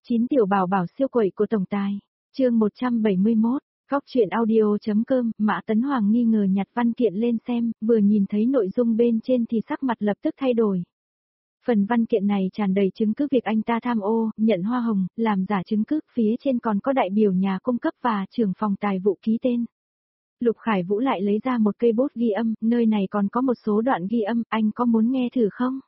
9 tiểu bảo bảo siêu quậy của tổng tài. Chương 171. Góc truyện audio.com. Mã Tấn Hoàng nghi ngờ nhặt văn kiện lên xem, vừa nhìn thấy nội dung bên trên thì sắc mặt lập tức thay đổi. Phần văn kiện này tràn đầy chứng cứ việc anh ta tham ô, nhận hoa hồng, làm giả chứng cứ, phía trên còn có đại biểu nhà cung cấp và trưởng phòng tài vụ ký tên. Lục Khải Vũ lại lấy ra một cây bút ghi âm, nơi này còn có một số đoạn ghi âm, anh có muốn nghe thử không?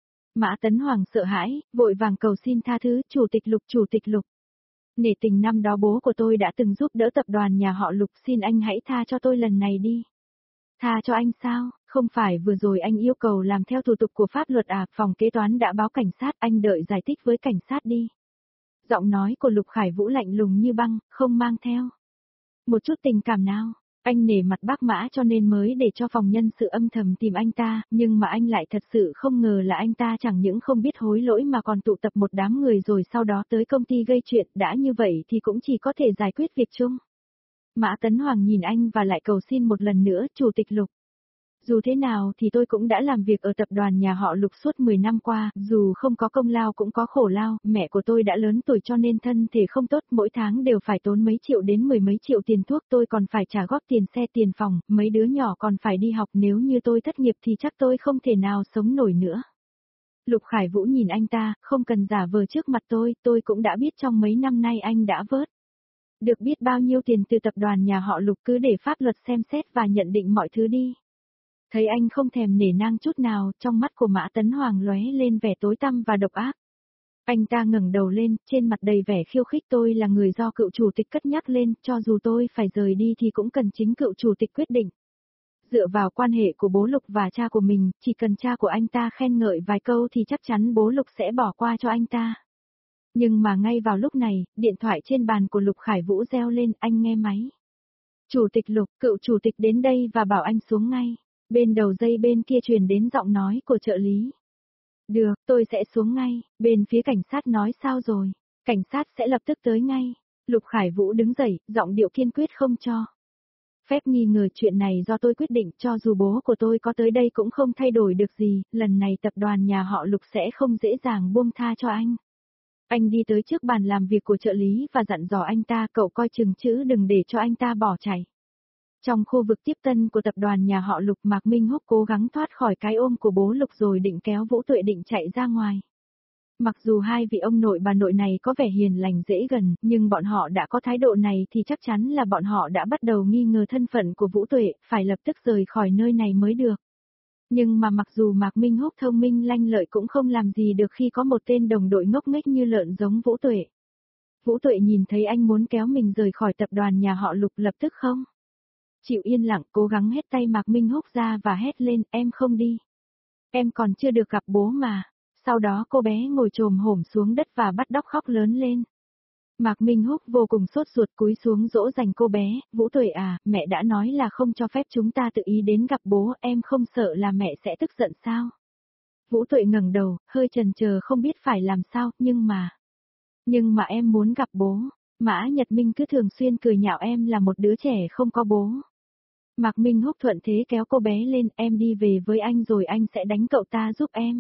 Mã Tấn Hoàng sợ hãi, vội vàng cầu xin tha thứ, chủ tịch Lục. Nể tình năm đó bố của tôi đã từng giúp đỡ tập đoàn nhà họ Lục, xin anh hãy tha cho tôi lần này đi. Tha cho anh sao, không phải vừa rồi anh yêu cầu làm theo thủ tục của pháp luật à, phòng kế toán đã báo cảnh sát, anh đợi giải thích với cảnh sát đi. Giọng nói của Lục Khải Vũ lạnh lùng như băng, không mang theo một chút tình cảm nào. Anh nể mặt bác Mã cho nên mới để cho phòng nhân sự âm thầm tìm anh ta, nhưng mà anh lại thật sự không ngờ là anh ta chẳng những không biết hối lỗi mà còn tụ tập một đám người rồi sau đó tới công ty gây chuyện, đã như vậy thì cũng chỉ có thể giải quyết việc chung. Mã Tấn Hoàng nhìn anh và lại cầu xin một lần nữa, chủ tịch Lục. Dù thế nào thì tôi cũng đã làm việc ở tập đoàn nhà họ Lục suốt 10 năm qua, dù không có công lao cũng có khổ lao, mẹ của tôi đã lớn tuổi cho nên thân thể không tốt, mỗi tháng đều phải tốn mấy triệu đến mười mấy triệu tiền thuốc, tôi còn phải trả góp tiền xe tiền phòng, mấy đứa nhỏ còn phải đi học, nếu như tôi thất nghiệp thì chắc tôi không thể nào sống nổi nữa. Lục Khải Vũ nhìn anh ta, không cần giả vờ trước mặt tôi cũng đã biết trong mấy năm nay anh đã vớt được biết bao nhiêu tiền từ tập đoàn nhà họ Lục, cứ để pháp luật xem xét và nhận định mọi thứ đi. Thấy anh không thèm nể nang chút nào, trong mắt của Mã Tấn Hoàng lóe lên vẻ tối tăm và độc ác. Anh ta ngẩng đầu lên, trên mặt đầy vẻ khiêu khích, tôi là người do cựu chủ tịch cất nhắc lên, cho dù tôi phải rời đi thì cũng cần chính cựu chủ tịch quyết định. Dựa vào quan hệ của bố Lục và cha của mình, chỉ cần cha của anh ta khen ngợi vài câu thì chắc chắn bố Lục sẽ bỏ qua cho anh ta. Nhưng mà ngay vào lúc này, điện thoại trên bàn của Lục Khải Vũ reo lên, anh nghe máy. Chủ tịch Lục, cựu chủ tịch đến đây và bảo anh xuống ngay. Bên đầu dây bên kia truyền đến giọng nói của trợ lý. Được, tôi sẽ xuống ngay, bên phía cảnh sát nói sao rồi, cảnh sát sẽ lập tức tới ngay. Lục Khải Vũ đứng dậy, giọng điệu kiên quyết không cho phép nghi ngờ, chuyện này do tôi quyết định, cho dù bố của tôi có tới đây cũng không thay đổi được gì, lần này tập đoàn nhà họ Lục sẽ không dễ dàng buông tha cho anh. Anh đi tới trước bàn làm việc của trợ lý và dặn dò anh ta, cậu coi chừng chữ đừng để cho anh ta bỏ chạy. Trong khu vực tiếp tân của tập đoàn nhà họ Lục, Mạc Minh Húc cố gắng thoát khỏi cái ôm của bố Lục rồi định kéo Vũ Tuệ định chạy ra ngoài. Mặc dù hai vị ông nội bà nội này có vẻ hiền lành dễ gần, nhưng bọn họ đã có thái độ này thì chắc chắn là bọn họ đã bắt đầu nghi ngờ thân phận của Vũ Tuệ, phải lập tức rời khỏi nơi này mới được. Nhưng mà mặc dù Mạc Minh Húc thông minh lanh lợi cũng không làm gì được khi có một tên đồng đội ngốc nghếch như lợn giống Vũ Tuệ. Vũ Tuệ nhìn thấy anh muốn kéo mình rời khỏi tập đoàn nhà họ Lục lập tức không chịu yên lặng, cố gắng hét tay Mạc Minh Húc ra và hét lên, em không đi. Em còn chưa được gặp bố mà. Sau đó cô bé ngồi chồm hổm xuống đất và bắt đóc khóc lớn lên. Mạc Minh Húc vô cùng sốt ruột cúi xuống dỗ dành cô bé, Vũ Tuệ à, mẹ đã nói là không cho phép chúng ta tự ý đến gặp bố, em không sợ là mẹ sẽ tức giận sao? Vũ Tuệ ngẩng đầu, hơi chần chờ không biết phải làm sao, nhưng mà em muốn gặp bố. Mã Nhật Minh cứ thường xuyên cười nhạo em là một đứa trẻ không có bố. Mạc Minh Húc thuận thế kéo cô bé lên, em đi về với anh rồi anh sẽ đánh cậu ta giúp em.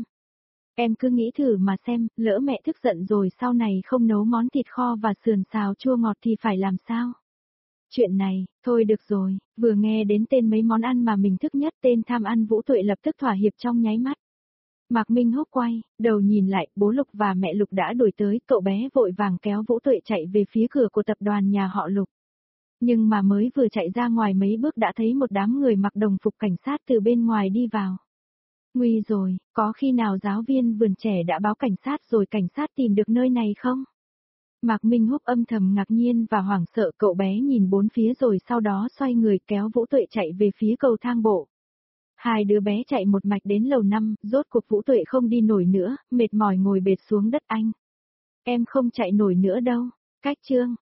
Em cứ nghĩ thử mà xem, lỡ mẹ tức giận rồi sau này không nấu món thịt kho và sườn xào chua ngọt thì phải làm sao? Chuyện này, thôi được rồi, vừa nghe đến tên mấy món ăn mà mình thích nhất, tên tham ăn, Vũ Tuệ lập tức thỏa hiệp trong nháy mắt. Mạc Minh Húc quay đầu nhìn lại, bố Lục và mẹ Lục đã đuổi tới, cậu bé vội vàng kéo Vũ Tuệ chạy về phía cửa của tập đoàn nhà họ Lục. Nhưng mà mới vừa chạy ra ngoài mấy bước đã thấy một đám người mặc đồng phục cảnh sát từ bên ngoài đi vào. Nguy rồi, có khi nào giáo viên vườn trẻ đã báo cảnh sát rồi cảnh sát tìm được nơi này không? Mạc Minh Húc âm thầm ngạc nhiên và hoảng sợ, cậu bé nhìn bốn phía rồi sau đó xoay người kéo Vũ Tuệ chạy về phía cầu thang bộ. Hai đứa bé chạy một mạch đến lầu 5, rốt cuộc Vũ Tuệ không đi nổi nữa, mệt mỏi ngồi bệt xuống đất anh. Em không chạy nổi nữa đâu, cách chương.